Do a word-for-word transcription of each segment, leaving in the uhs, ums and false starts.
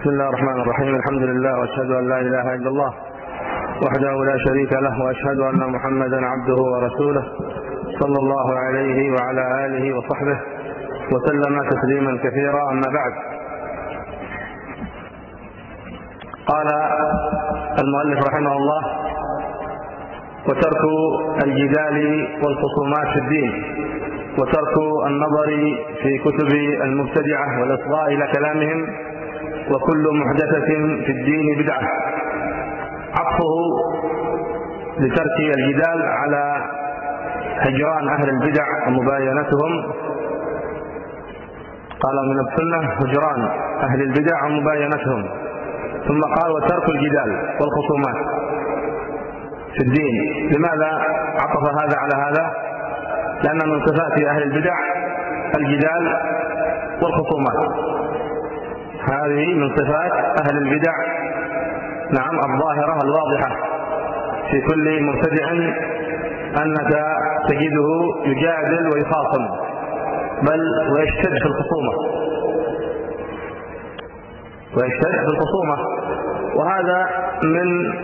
بسم الله الرحمن الرحيم. الحمد لله واشهد ان لا اله الا الله وحده لا شريك له، واشهد ان محمدا عبده ورسوله صلى الله عليه وعلى اله وصحبه وسلم تسليما كثيرا. اما بعد، قال المؤلف رحمه الله: وترك الجدال والخصومات في الدين، وترك النظر في كتب المبتدعة والإصغاء إلى كلامهم، وكل محدثة في الدين بدعة. عطفه لترك الجدال على هجران أهل البدع ومباينتهم. قال من السنة هجران أهل البدع ومباينتهم، ثم قال وترك الجدال والخصومات في الدين. لماذا عطف هذا على هذا؟ لأن من صفات أهل البدع الجدال والخصومات، هذه من صفات أهل البدع، نعم، الظاهرة الواضحة في كل مبتدع، أنك تجده يجادل ويخاصم، بل ويشتد في الخصومة ويشتد في الخصومة وهذا من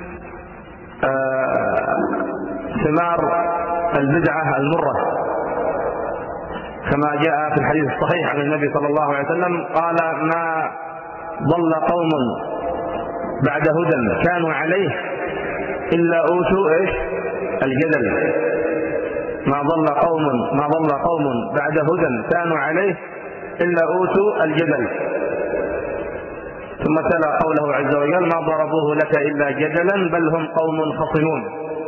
آه ثمار البدعة المرة، كما جاء في الحديث الصحيح عن النبي صلى الله عليه وسلم قال: ما ضل قوم بعد هدى كانوا عليه إلا أوتوا إيش الجدل. ما ضل قوم ما ضل قوم بعد هدى كانوا عليه إلا أوتوا الجدل. ثم تلا قوله عز وجل: ما ضربوه لك إلا جدلا بل هم قوم خصمون.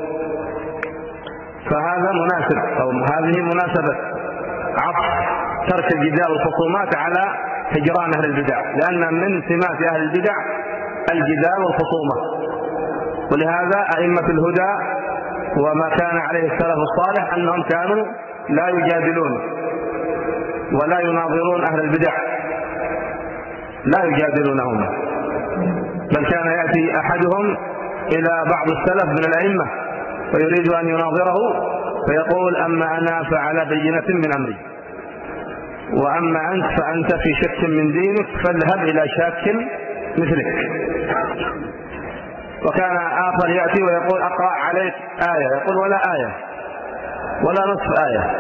فهذا مناسب، أو هذه مناسبة عطف ترك الجدال والخصومات على هجران أهل البدع، لأن من سمات أهل البدع الجدال والخصومة. ولهذا أئمة الهدى وما كان عليه السلف الصالح أنهم كانوا لا يجادلون ولا يناظرون أهل البدع، لا يجادلونهم، بل كان يأتي أحدهم إلى بعض السلف من الأئمة ويريد أن يناظره فيقول: أما أنا فعلى بينة من أمري، وأما أنت فأنت في شك من دينك، فاذهب إلى شاك مثلك. وكان آخر يأتي ويقول: أقرأ عليك آية، يقول: ولا آية ولا نصف آية.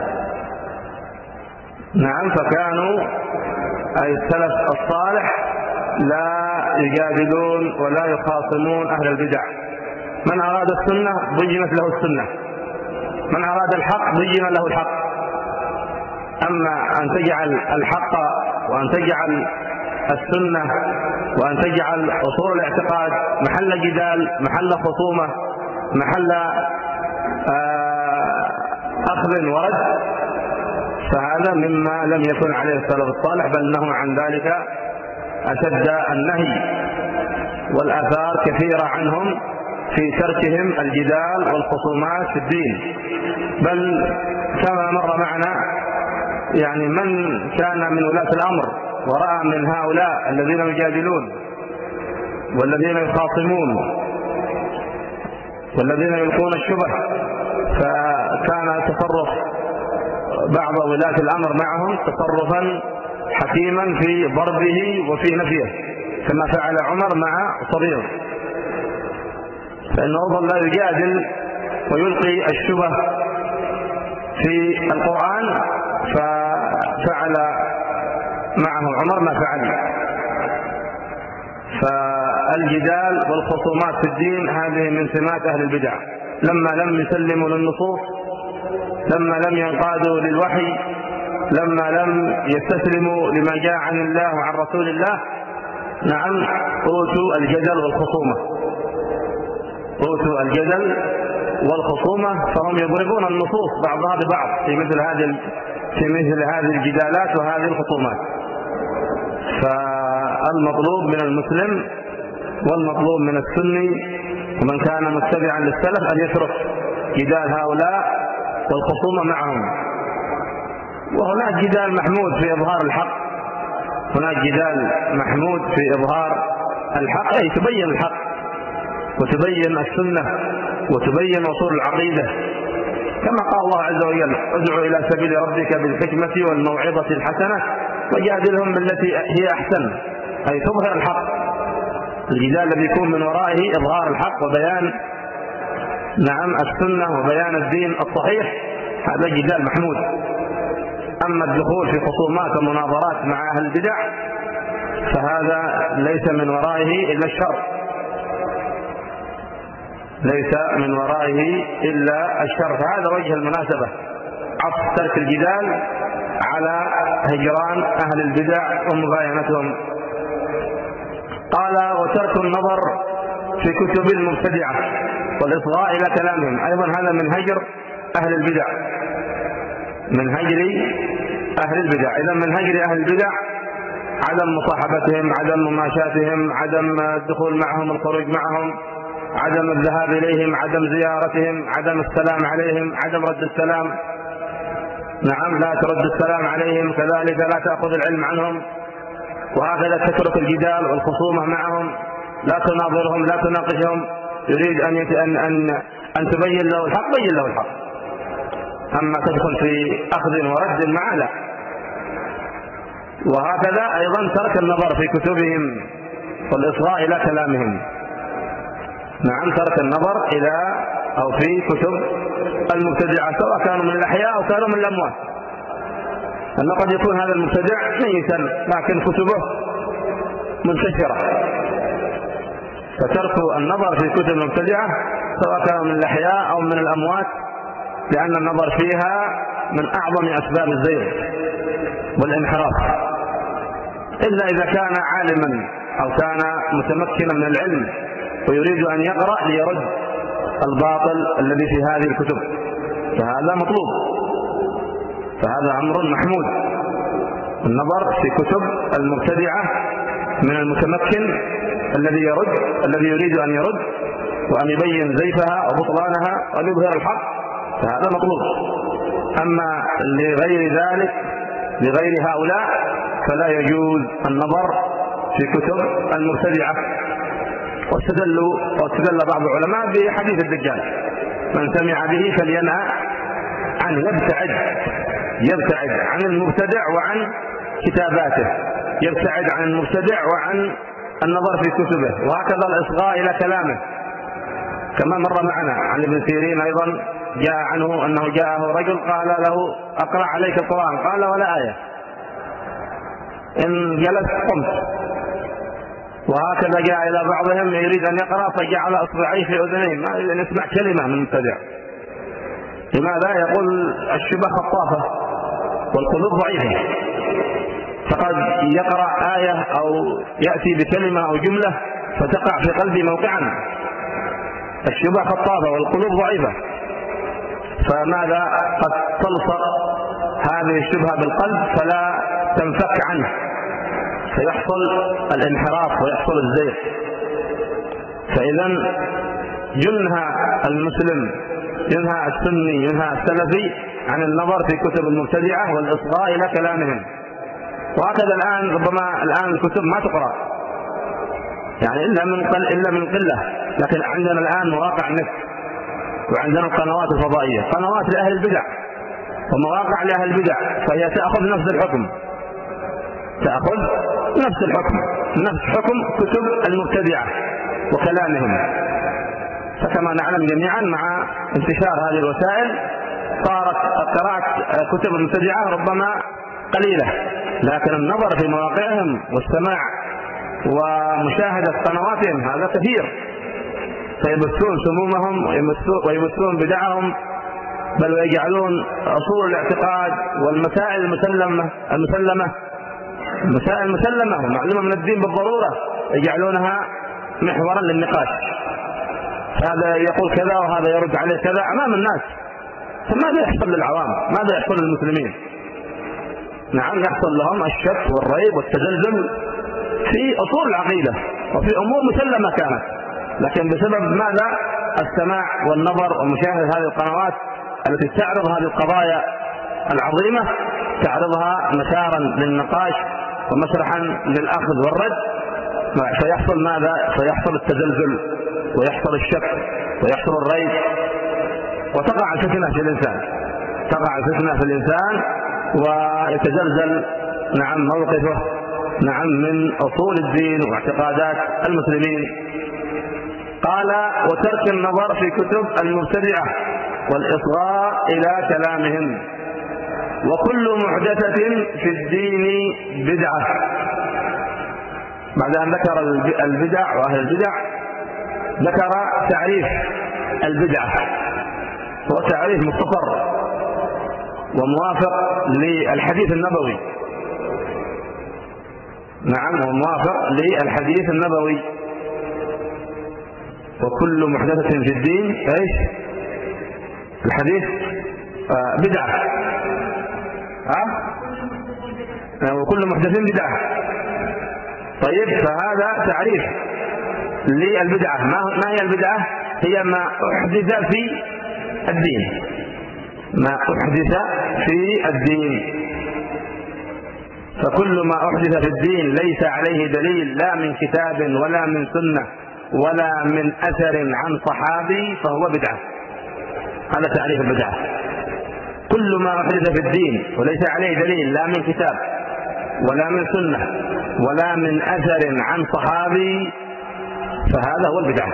نعم، فكانوا أي السلف الصالح لا يجادلون ولا يخاصمون أهل البدع. من أراد السنة بينت له السنة، من أراد الحق بين له الحق. أما أن تجعل الحق وأن تجعل السنة وأن تجعل أصول الاعتقاد محل جدال، محل خصومة، محل أخذ ورد، فهذا مما لم يكن عليه السلف الصالح، بل نهوا عن ذلك أشد النهي، والآثار كثيرة عنهم في تركهم الجدال والخصومات في الدين. بل كما مر معنا، يعني من كان من ولاة الأمر ورأى من هؤلاء الذين يجادلون والذين يخاصمون والذين يلقون الشبه، فكان تصرف بعض ولاة الأمر معهم تصرفا حكيما في ضربه وفي نفيه، كما فعل عمر مع صبيغ، فإنه ظل لا يجادل ويلقي الشبه في القرآن، ففعل معه عمر ما فعل. فالجدال والخصومات في الدين هذه من سمات أهل البدع. لما لم يسلموا للنصوص، لما لم ينقادوا للوحي، لما لم يستسلموا لما جاء عن الله وعن رسول الله، نعم، أوتوا الجدل والخصومة أوتوا الجدل والخصومة فهم يضربون النصوص بعضها ببعض في مثل هذه في مثل هذه الجدالات وهذه الخصومات. فالمطلوب من المسلم والمطلوب من السني ومن كان متبعا للسلف أن يترك جدال هؤلاء والخصومة معهم. وهناك جدال محمود في إظهار الحق، هناك جدال محمود في إظهار الحق، أي تبين الحق وتبين السنة وتبين أصول العقيدة، كما قال الله عز وجل: ادع إلى سبيل ربك بالحكمة والموعظة الحسنة وجادلهم بالتي هي أحسن. أي تظهر الحق. الجدال الذي يكون من ورائه إظهار الحق وبيان نعم السنة وبيان الدين الصحيح، هذا جدال محمود. أما الدخول في خصومات ومناظرات مع أهل البدع فهذا ليس من ورائه إلا الشر، ليس من ورائه إلا الشر. فهذا وجه المناسبة، عطف ترك الجدال على هجران أهل البدع ومباينتهم. قال وترك النظر في كتب المبتدعة والإصغاء إلى كلامهم، أيضا هذا من هجر أهل البدع، من هجر أهل البدع. إذا من هجر أهل البدع عدم مصاحبتهم، عدم مماشاتهم، عدم الدخول معهم، الخروج معهم، عدم الذهاب إليهم، عدم زيارتهم، عدم السلام عليهم، عدم رد السلام، نعم لا ترد السلام عليهم، كذلك لا تأخذ العلم عنهم، وهكذا تترك الجدال والخصومة معهم، لا تناظرهم، لا تناقشهم. يريد أن يت... أن أن أن تبين له الحق، بين له الحق. أما تدخل في أخذ ورد معه لا. وهكذا أيضا ترك النظر في كتبهم والإصغاء إلى كلامهم. نعم ترك النظر إلى أو في كتب المبتدعة سواء كانوا من الأحياء أو كانوا من الأموات. أنه قد يكون هذا المبتدع ميتا لكن كتبه منتشرة، فترك النظر في كتب المبتدعة سواء كانوا من الأحياء أو من الأموات، لأن النظر فيها من أعظم أسباب الزيغ والانحراف، إلا إذا كان عالما أو كان متمكنا من العلم ويريد أن يقرأ ليرد الباطل الذي في هذه الكتب، فهذا مطلوب، فهذا أمر محمود. النظر في كتب المبتدعة من المتمكن الذي يرد، الذي يريد أن يرد وأن يبين زيفها وبطلانها وأن يظهر الحق، فهذا مطلوب. أما لغير ذلك، لغير هؤلاء، فلا يجوز النظر في كتب المبتدعة. واستدلوا واستدل بعض العلماء بحديث الدجال: من سمع به فلينهى عنه، يبتعد يبتعد عن المبتدع وعن كتاباته، يبتعد عن المبتدع وعن النظر في كتبه. وهكذا الإصغاء إلى كلامه، كما مر معنا عن ابن سيرين أيضا جاء عنه أنه جاءه رجل قال له: أقرأ عليك القرآن، قال: ولا آية. إن جلست قمت. وهكذا جاء إلى بعضهم يريد أن يقرأ فجعل أصبعيه في أذنيه، ما يريد أن يسمع كلمة من المبتدع. لماذا؟ يقول الشبه خطافة والقلوب ضعيفة، فقد يقرأ آية أو يأتي بكلمة أو جملة فتقع في قلبي موقعا. الشبه خطافة والقلوب ضعيفة، فماذا؟ قد تلصق هذه الشبهة بالقلب فلا تنفك عنه، فيحصل الانحراف ويحصل الزيغ. فإذا ينهى المسلم، ينهى السني، ينهى السلفي عن النظر في كتب المبتدعة والإصغاء إلى كلامهم. وهكذا الآن ربما الآن الكتب ما تقرأ يعني إلا من قل إلا من قلة، لكن عندنا الآن مواقع النت، وعندنا القنوات الفضائية، قنوات لأهل البدع ومواقع لأهل البدع، فهي تأخذ نفس الحكم، تأخذ نفس الحكم، نفس حكم كتب المبتدعة وكلامهم. فكما نعلم جميعا مع انتشار هذه الوسائل صارت قراءة كتب المبتدعة ربما قليلة، لكن النظر في مواقعهم والسماع ومشاهدة قنواتهم هذا كثير، فيبثون سمومهم ويبثون بدعهم، بل ويجعلون أصول الاعتقاد والمسائل المسلمة المسلمة المسائل المسلمة ومعلومة من الدين بالضرورة يجعلونها محورا للنقاش. هذا يقول كذا وهذا يرد عليه كذا أمام الناس. فماذا يحصل للعوام؟ ماذا يحصل للمسلمين؟ نعم يحصل لهم الشك والريب والتزلزل في أصول العقيدة وفي أمور مسلمة كانت، لكن بسبب ماذا؟ السماع والنظر ومشاهدة هذه القنوات التي تعرض هذه القضايا العظيمة، تعرضها مسارا للنقاش ومسرحا للأخذ والرد، فيحصل ماذا؟ فيحصل التزلزل ويحصل الشك ويحصل الريب، وتقع الفتنة في الإنسان، تقع الفتنة في الإنسان ويتزلزل نعم موقفه نعم من أصول الدين واعتقادات المسلمين. قال: وترك النظر في كتب المبتدعة والإصغاء إلى كلامهم، وكل محدثة في الدين بدعة. بعد أن ذكر البدع وأهل البدع ذكر تعريف البدعة، هو تعريف مختصر وموافق للحديث النبوي. نعم، وموافق للحديث النبوي. وكل محدثة في الدين ايش؟ الحديث آه بدعة. ها؟ آه وكل محدث بدعة. طيب، فهذا تعريف للبدعة. ما هي البدعة؟ هي ما أحدث في الدين، ما أحدث في الدين. فكل ما أحدث في الدين ليس عليه دليل لا من كتاب ولا من سنة ولا من أثر عن صحابي فهو بدعة. هذا تعريف البدعة. كل ما أحدث في الدين وليس عليه دليل لا من كتاب ولا من سنة ولا من أثر عن صحابي فهذا هو البدعة،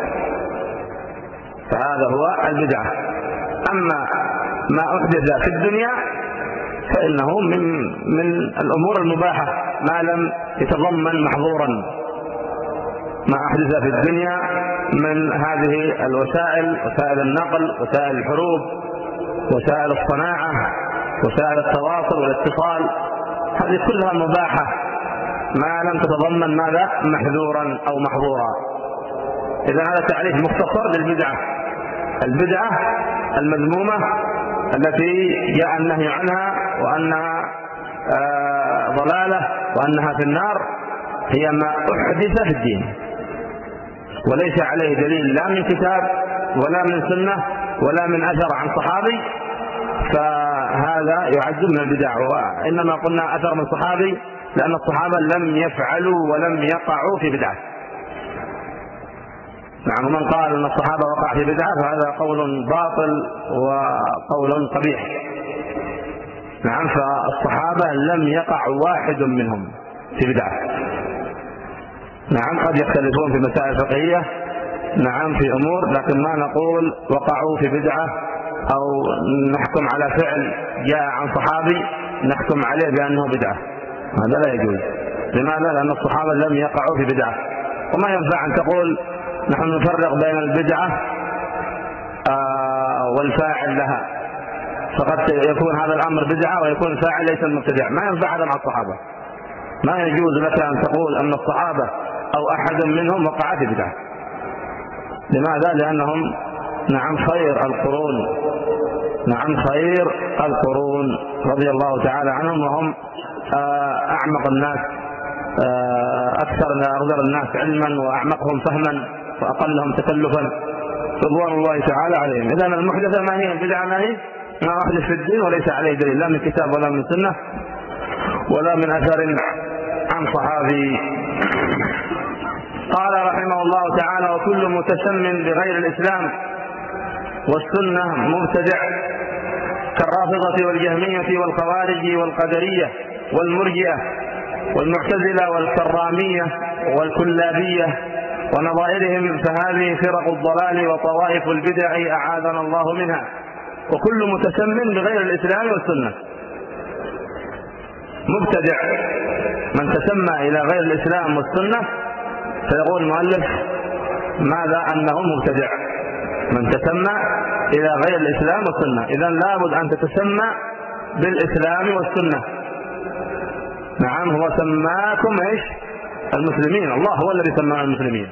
فهذا هو البدعة. أما ما أحدث في الدنيا فإنه من من الأمور المباحة ما لم يتضمن محظورا. ما أحدث في الدنيا من هذه الوسائل، وسائل النقل، وسائل الحروب، وسائل الصناعة، وسائل التواصل والاتصال، هذه كلها مباحة ما لم تتضمن ماذا؟ محذورا أو محظورا. إذا هذا تعريف مختصر للبدعة. البدعة المذمومة التي جاء النهي عنها وأنها آه ضلالة وأنها في النار هي ما أحدث في الدين وليس عليه دليل لا من كتاب ولا من سنة ولا من أثر عن صحابي، فهذا يعد من البدع. وإنما قلنا أثر من صحابي لأن الصحابة لم يفعلوا ولم يقعوا في بدعة. نعم، ومن قال أن الصحابة وقع في بدعة فهذا قول باطل وقول قبيح. نعم، فالصحابة لم يقع واحد منهم في بدعة. نعم، قد يختلفون في مسائل فقهية، نعم في أمور، لكن ما نقول وقعوا في بدعة أو نحكم على فعل جاء عن صحابي نحكم عليه بأنه بدعة. هذا لا يجوز. لماذا؟ لأن الصحابة لم يقعوا في بدعة. وما ينفع أن تقول نحن نفرق بين البدعة آه والفاعل لها، فقد يكون هذا الأمر بدعة ويكون الفاعل ليس المبتدع. ما ينفع هذا مع الصحابة. ما يجوز لك أن تقول أن الصحابة أو أحد منهم وقع في بدعة. لماذا؟ لأنهم نعم خير القرون، نعم خير القرون رضي الله تعالى عنهم، وهم آه أعمق الناس، آه أكثر أغزر الناس علما وأعمقهم فهما وأقلهم تكلفا رضوان الله تعالى عليهم. إذن المحدثة ما هي؟ البدعة ما هي؟ ما أحدث في الدين وليس عليه دليل لا من كتاب ولا من سنة ولا من أثر عن صحابي. قال رحمه الله تعالى: وكل متسم بغير الإسلام والسنة مبتدع، كالرافضة والجهمية والخوارج والقدرية والمرجئة والمعتزلة والكرامية والكلابية ونظائرهم، فهذه فرق الضلال وطوائف البدع أعاذنا الله منها. وكل متسم بغير الإسلام والسنة مبتدع. من تسمى إلى غير الإسلام والسنة فيقول المؤلف ماذا؟ أنه مبتدع. من تسمى إلى غير الإسلام والسنة، إذن لابد أن تتسمى بالإسلام والسنة. نعم، هو سماكم إيش؟ المسلمين. الله هو الذي سمانا المسلمين.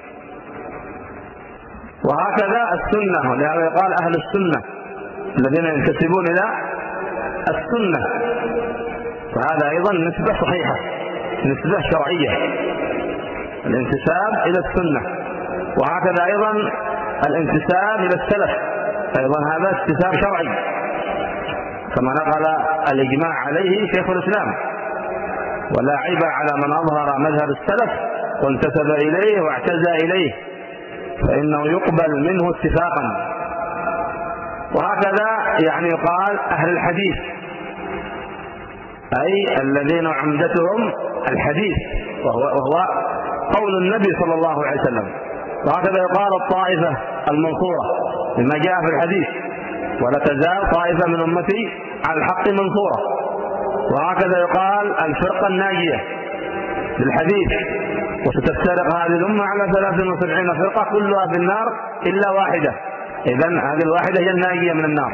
وهكذا السنة، ولهذا يقال أهل السنة الذين ينتسبون إلى السنة، فهذا أيضا نسبة صحيحة، نسبة شرعية، الانتساب إلى السنة. وهكذا أيضا الانتساب إلى السلف، أيضا هذا انتساب شرعي كما نقل الإجماع عليه شيخ الإسلام. ولا عيب على من أظهر مذهب السلف وانتسب إليه واعتزى إليه، فإنه يقبل منه اتفاقا. وهكذا يعني يقال أهل الحديث، أي الذين عمدتهم الحديث، وهو, وهو قول النبي صلى الله عليه وسلم. وهكذا يقال الطائفة المنصورة لما جاء في الحديث: ولا تزال طائفة من أمتي على الحق منصورة. وهكذا يقال الفرقة الناجية بالحديث: وستفترق هذه الأمة على ثلاث وسبعين فرقة كلها في النار إلا واحدة. إذن هذه الواحدة هي الناجية من النار.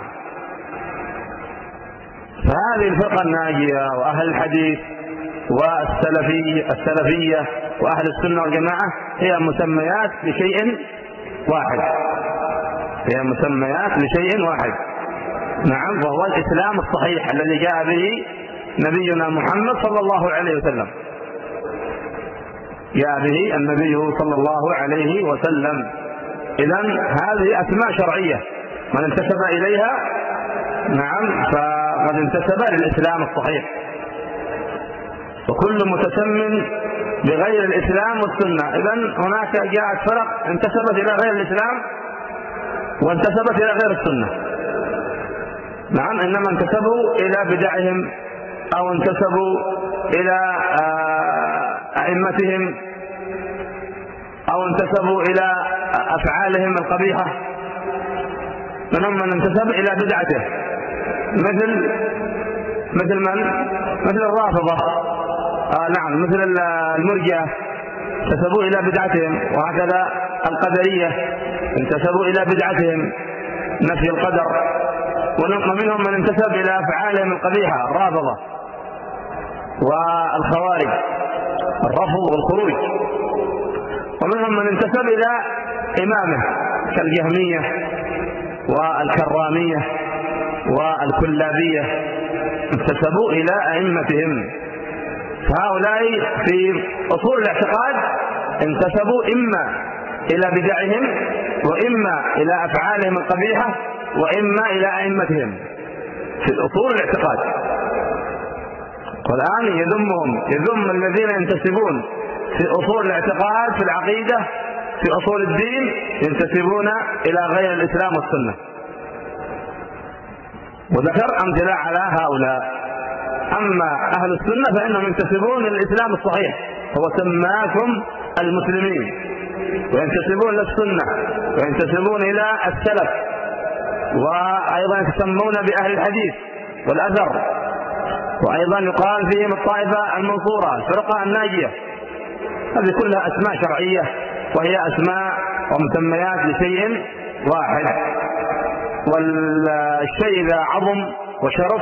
فهذه الفرقة الناجية وأهل الحديث والسلفية السلفية وأهل السنة والجماعة هي مسميات لشيء واحد، هي مسميات لشيء واحد. نعم، وهو الإسلام الصحيح الذي جاء به نبينا محمد صلى الله عليه وسلم، جاء به النبي صلى الله عليه وسلم. إذن هذه أسماء شرعية، من انتسب إليها نعم فقد انتسب للإسلام الصحيح. وكل متسم بغير الإسلام والسنة. إذن هناك جاءت فرق انتسبت إلى غير الإسلام وانتسبت إلى غير السنة. نعم، إنما انتسبوا إلى بدعهم أو انتسبوا إلى أئمتهم أو انتسبوا إلى أفعالهم القبيحة. منهم من انتسب إلى بدعته، مثل مثل من؟ مثل الرافضة، آه نعم، مثل المرجئة انتسبوا إلى بدعتهم. وهكذا القدرية انتسبوا إلى بدعتهم نفي القدر. ومنهم من انتسب إلى أفعالهم القبيحة، الرافضة والخوارج، الرفض والخروج. ومنهم من انتسب إلى إمامه كالجهمية والكرامية والكلابية، انتسبوا إلى أئمتهم. فهؤلاء في أصول الاعتقاد انتسبوا إما إلى بدعهم وإما إلى أفعالهم القبيحة وإما إلى أئمتهم في أصول الاعتقاد. والآن يذمهم، يذم الذين ينتسبون في أصول الاعتقاد في العقيدة في أصول الدين ينتسبون إلى غير الإسلام والسنة. وذكر أمثلة على هؤلاء. أما أهل السنة فإنهم ينتسبون للإسلام الصحيح، هو سماكم المسلمين، وينتسبون للسنة وينتسبون إلى السلف، وأيضا يسمون بأهل الحديث والأثر، وأيضا يقال فيهم الطائفة المنصورة، الفرقة الناجية. هذه كلها أسماء شرعية، وهي أسماء ومسميات لشيء واحد. والشيء إذا عظم وشرف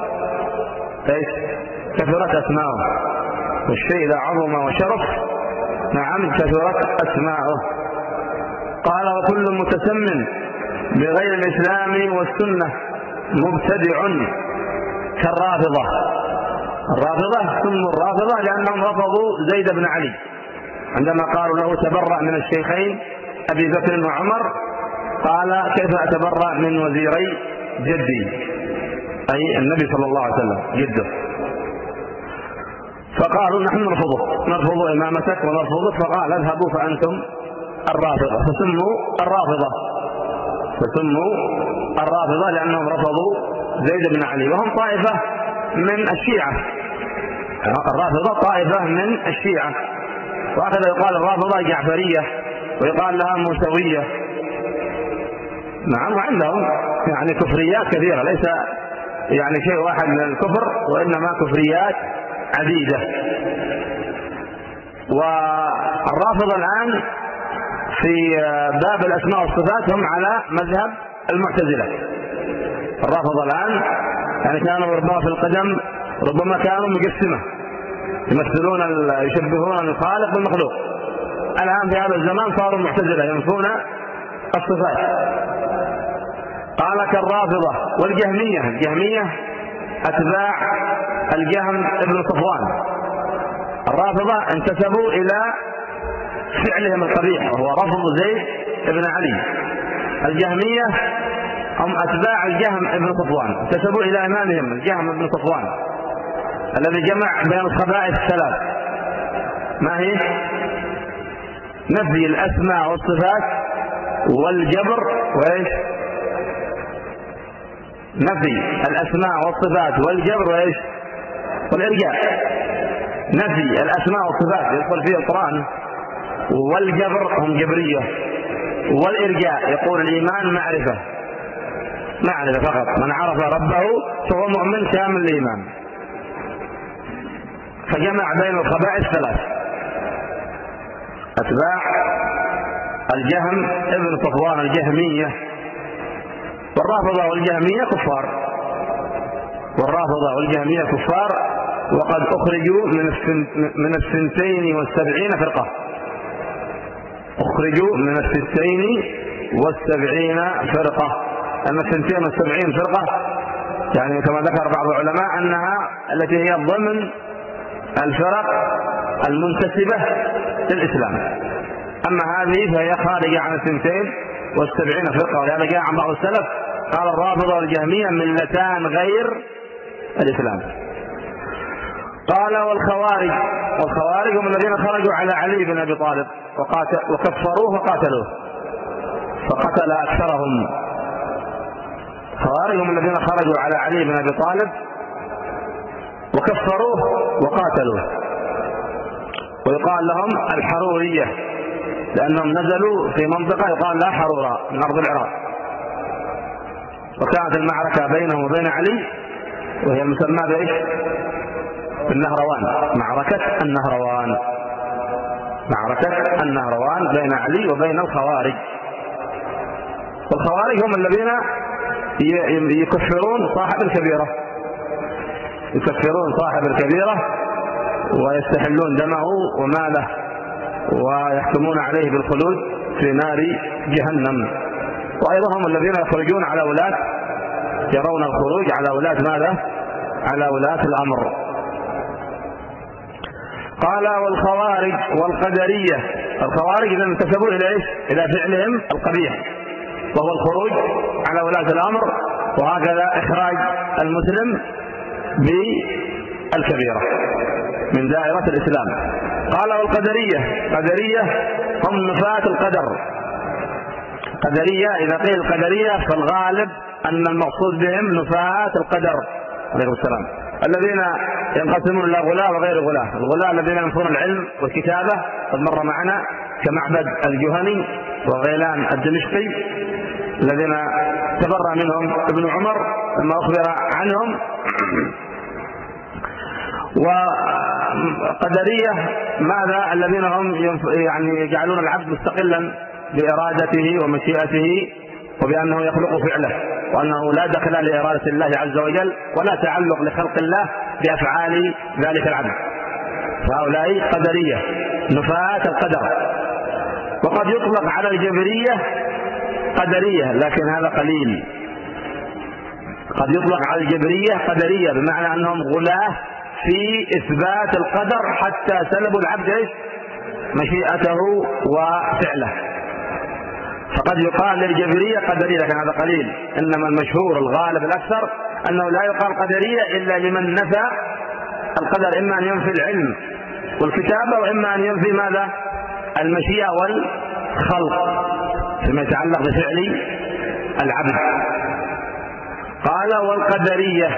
كثرت أسماؤه، والشيء إذا عظم وشرف نعم كثرت أسماؤه. قال: وكل متسم بغير الإسلام والسنة مبتدع كالرافضة. الرافضة سموا الرافضة لأنهم رفضوا زيد بن علي عندما قالوا له: تبرأ من الشيخين أبي بكر وعمر. قال: كيف أتبرأ من وزيري جدي، أي النبي صلى الله عليه وسلم جده. فقالوا: نحن نرفضك، نرفض إمامتك ونرفضك. فقال: اذهبوا فأنتم الرافضة. فسموا الرافضة فسموا الرافضة لأنهم رفضوا زيد بن علي، وهم طائفة من الشيعة. الرافضة طائفة من الشيعة. وهكذا يقال الرافضة جعفرية، ويقال لها موسوية. نعم، وعندهم يعني كفريات كثيرة، ليس يعني شيء واحد من الكفر، وإنما كفريات عديدة. والرافضة الآن في باب الأسماء والصفات هم على مذهب المعتزلة. الرافضة الآن يعني كانوا ربما في القدم ربما كانوا مجسمة، يمثلون يشبهون الخالق بالمخلوق. الآن في هذا الزمان صاروا معتزلة ينفون الصفات. قال: كالرافضة والجهمية. الجهمية أتباع الجهم ابن صفوان. الرافضة انتسبوا إلى فعلهم القبيح وهو رفض زيد بن علي. الجهمية هم أتباع الجهم ابن صفوان، انتسبوا إلى إمامهم الجهم ابن صفوان الذي جمع بين الخبائث الثلاث. ما هي؟ نفي الأسماء والصفات والجبر وإيش؟ نفي الأسماء والصفات والجبر وإيش؟ والإرجاء نفي الأسماء والصفات يدخل فيه القرآن، والجبر هم جبرية، والإرجاء يقول الإيمان معرفة معرفة فقط، من عرف ربه فهو مؤمن كامل الإيمان. فجمع بين الخبائث ثلاث: أتباع الجهم ابن صفوان الجهمية، والرافضة والجهمية كفار، والرافضة والجهمية كفار، وقد أخرجوا من من الثنتين والسبعين فرقة، أخرجوا من الثنتين والسبعين فرقة. أما الثنتين والسبعين فرقة يعني كما ذكر بعض العلماء أنها التي هي ضمن الفرق المنتسبة للإسلام، أما هذه فهي خارجة عن الثنتين والسبعين فرقة. ولهذا جاء عن بعض السلف قال الرافضة والجهمية ملتان غير الإسلام. قال والخوارج، والخوارج هم الذين خرجوا على علي بن أبي طالب وقاتل وكفروه وقاتلوه فقتل أكثرهم. الخوارج هم الذين خرجوا على علي بن أبي طالب وكفروه وقاتلوه، ويقال لهم الحرورية لأنهم نزلوا في منطقة يقال لها حرورة من أرض العراق، وكانت المعركة بينهم وبين علي وهي مسمى بإيش؟ النهروان، معركة النهروان، معركة النهروان بين علي وبين الخوارج. والخوارج هم الذين يكفرون صاحب الكبيرة، يكفرون صاحب الكبيرة ويستحلون دمه وماله ويحكمون عليه بالخلود في نار جهنم. وأيضا هم الذين يخرجون على ولاة، يرون الخروج على ولاة ماذا؟ على ولاة الأمر. قال والخوارج والقدرية، الخوارج إذا انتسبوا إلى إيش؟ إلى فعلهم القبيح وهو الخروج على ولاة الأمر، وهكذا إخراج المسلم بالكبيرة من دائرة الإسلام. قال والقدرية، قدرية هم نفاة القدر. قدرية إذا قيل القدرية فالغالب أن المقصود بهم نفاة القدر عليه السلام، الذين ينقسمون إلى غلاة وغير غلاة. الغلاة الذين ينفون العلم والكتابة قد مر معنا كمعبد الجهني وغيلان الدمشقي الذين تبرأ منهم ابن عمر لما أخبر عنهم. وقدرية ماذا؟ الذين هم يعني يجعلون العبد مستقلا بإرادته ومشيئته وبأنه يخلق فعله، وأنه لا دخل لإرادة الله عز وجل ولا تعلق لخلق الله بأفعال ذلك العبد. فهؤلاء قدرية نفاة القدر. وقد يطلق على الجبرية قدرية لكن هذا قليل، قد يطلق على الجبرية قدرية بمعنى أنهم غلاة في إثبات القدر حتى سلبوا العبد مشيئته وفعله. فقد يقال للجبرية قدرية لكن هذا قليل، إنما المشهور الغالب الأكثر أنه لا يقال قدرية إلا لمن نفى القدر، إما أن ينفي العلم والكتابة وإما أن ينفي ماذا؟ المشيئة والخلق فيما يتعلق بفعل العبد. قال والقدرية،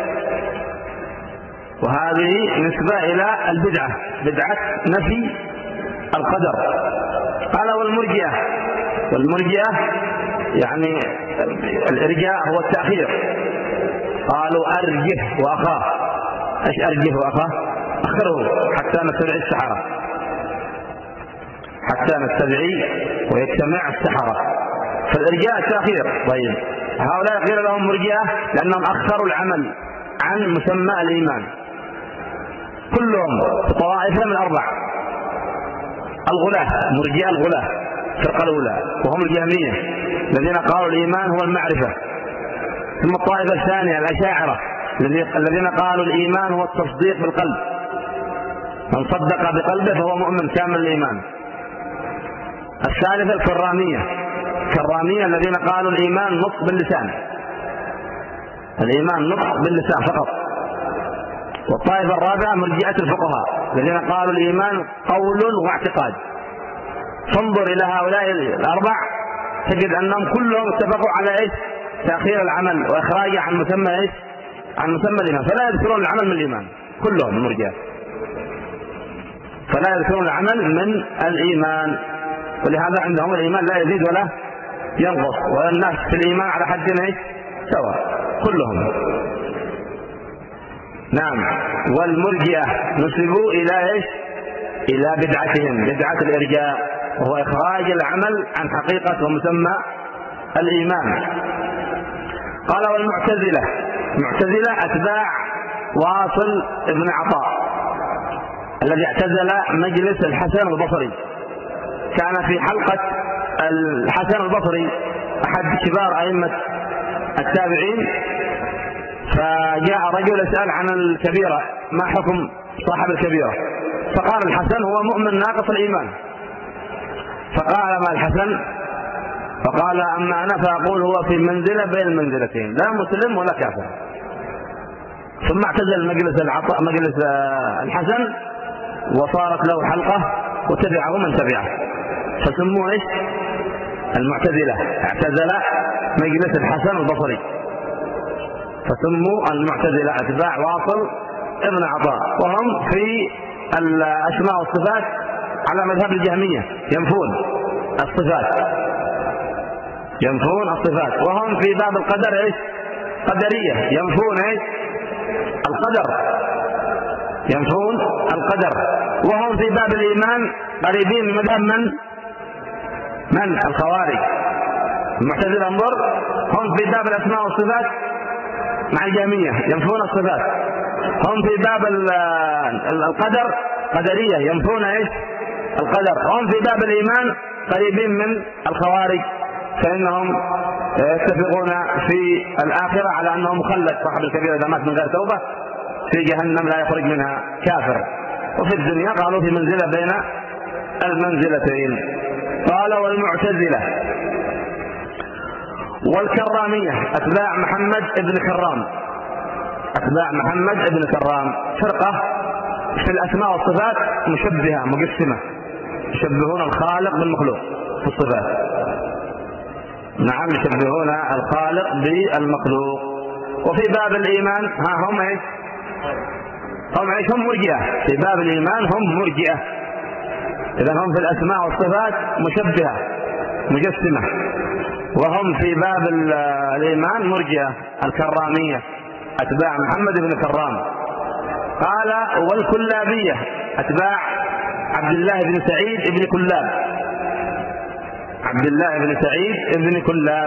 وهذه نسبة إلى البدعة، بدعة نفي القدر. قال والمرجئة، والمرجئة يعني الإرجاء هو التأخير، قالوا أرجه وأخاه. إيش أرجه وأخاه؟ أخره حتى نتبع السحرة، حتى نتبع ويجتمع السحرة، فالإرجاء التأخير. طيب هؤلاء قيل لهم مرجئة لأنهم أخروا العمل عن مسمى الإيمان، كلهم طوائف من أربع: الغلاة، مرجئة الغلاة الفرقة الأولى وهم الجهمية الذين قالوا الإيمان هو المعرفة، ثم الطائفة الثانية الأشاعرة الذين قالوا الإيمان هو التصديق بالقلب، من صدق بقلبه فهو مؤمن كامل الإيمان. الثالثة الكرامية، الكرامية الذين قالوا الإيمان نطق باللسان، الإيمان نطق باللسان فقط. والطائفة الرابعة مرجئة الفقهاء الذين قالوا الإيمان قول واعتقاد. فانظر إلى هؤلاء الأربع تجد أنهم كلهم اتفقوا على إيش؟ تأخير العمل وإخراجه عن مسمى إيش؟ عن مسمى الإيمان، فلا يذكرون العمل من الإيمان. كلهم المرجئة، فلا يذكرون العمل من الإيمان، ولهذا عندهم الإيمان لا يزيد ولا ينقص، والناس في الإيمان على حد سواء كلهم. نعم. والمرجئة نسبوا إلى إيش؟ إلى بدعتهم، بدعة الإرجاء، وهو إخراج العمل عن حقيقة ومسمى الإيمان. قال والمعتزلة، المعتزلة أتباع واصل ابن عطاء الذي اعتزل مجلس الحسن البصري. كان في حلقة الحسن البصري أحد كبار أئمة التابعين، فجاء رجل يسأل عن الكبيرة، ما حكم صاحب الكبيرة؟ فقال الحسن هو مؤمن ناقص الإيمان. فقال ما الحسن؟ فقال أما أنا فأقول هو في منزلة بين المنزلتين، لا مسلم ولا كافر. ثم اعتزل مجلس العطاء مجلس الحسن وصارت له حلقة وتبعه من تبعه، فسموه ايش؟ المعتزلة. اعتزل مجلس الحسن البصري فسموا المعتزلة أتباع واصل ابن عطاء، وهم في الأسماء والصفات على مذهب الجهمية، ينفون الصفات، ينفون الصفات. وهم في باب القدر ايش؟ قدرية، ينفون ايش؟ القدر، ينفون القدر. وهم في باب الإيمان قريبين من مذهب من؟ من؟ الخوارج. المعتزلة انظر، هم في باب الأسماء والصفات مع الجهمية ينفون الصفات، هم في باب القدر قدرية ينفون ايش؟ القدر. هم في باب الإيمان قريبين من الخوارج، فإنهم يتفقون في الآخرة على أنه مخلد، صاحب الكبيرة إذا مات من غير توبة في جهنم لا يخرج منها كافر. وفي الدنيا قالوا في منزلة بين المنزلتين. قال والمعتزلة والكرامية أتباع محمد ابن كرام، أتباع محمد ابن كرام فرقة في الأسماء والصفات مشبهة مقسمة، يشبهون الخالق بالمخلوق في الصفات. نعم، يشبهون الخالق بالمخلوق. وفي باب الإيمان ها هم ايش؟ هم ايش؟ هم مرجئة. في باب الإيمان هم مرجئة. إذا هم في الأسماء والصفات مشبهة مجسمة، وهم في باب الإيمان مرجئة الكرامية أتباع محمد بن كرام. قال والكلابية أتباع عبد الله بن سعيد بن كلاب، عبد الله بن سعيد بن كلاب.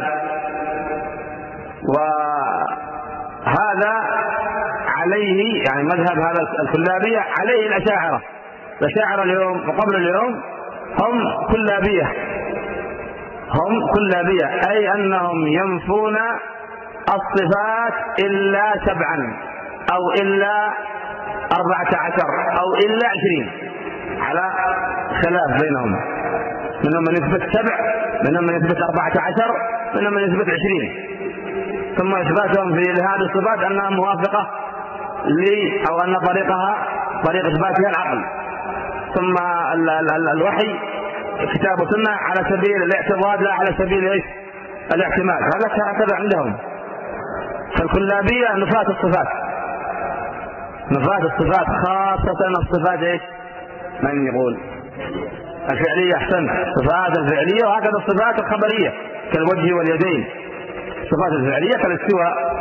وهذا عليه يعني مذهب هذا الكلابية عليه الأشاعرة. الأشاعرة اليوم وقبل اليوم هم كلابية، هم كلابية، أي أنهم ينفون الصفات إلا سبعا أو إلا أربعة عشر أو إلا عشرين، على خلاف بينهم، منهم من يثبت سبع، منهم من يثبت أربعة عشر، منهم من يثبت عشرين. ثم إثباتهم في هذه الصفات أنها موافقة لي أو أن طريقها طريق إثباتها العقل، ثم ال ال ال الوحي كتاب وسنة على سبيل الاعتضاد لا على سبيل ايش؟ الاحتمال. هذا هكذا عندهم. فالكلابية نفاة الصفات، نفاة الصفات، خاصة الصفات ايش؟ من يقول الفعلية، أحسن، الصفات الفعلية، وهكذا الصفات الخبرية كالوجه واليدين، الصفات الفعلية كالاستواء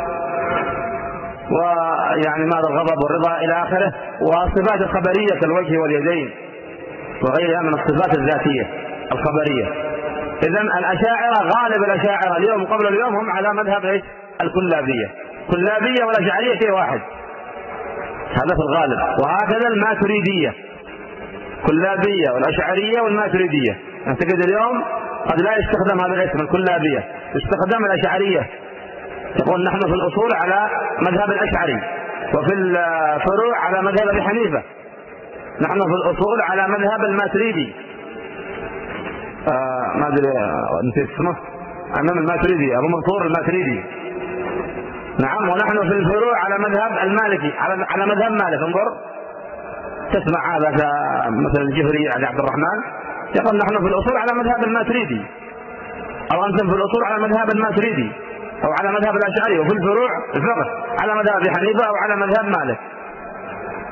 ويعني ماذا الغضب والرضا إلى آخره، والصفات الخبرية كالوجه واليدين وغيرها من الصفات الذاتية الخبرية. إذن الأشاعرة غالب الأشاعرة اليوم قبل اليوم هم على مذهب ايش؟ الكلابية. كلابية والأشعرية شيء واحد، هذا في الغالب. وهكذا الماتريدية، كلابية والأشعرية والماتريدية. أعتقد اليوم قد لا يستخدم هذا الاسم الكلابية، يستخدم الأشعرية. يقول نحن في الأصول على مذهب الأشعري، وفي الفروع على مذهب أبي حنيفة. نحن في الأصول على مذهب الماتريدي، آه ما أدري نسيت اسمه، أمام الماتريدي، أبو منصور الماتريدي. نعم. ونحن في الفروع على مذهب المالكي، على على مذهب مالك. انظر تسمع هذا مثل الجهري علي عبد الرحمن يقول نحن في الأصول على مذهب الماتريدي، أو أنتم في الأصول على مذهب الماتريدي أو على مذهب الأشعري، وفي الفروع الفقه على مذهب أبي حنيفة أو على مذهب مالك.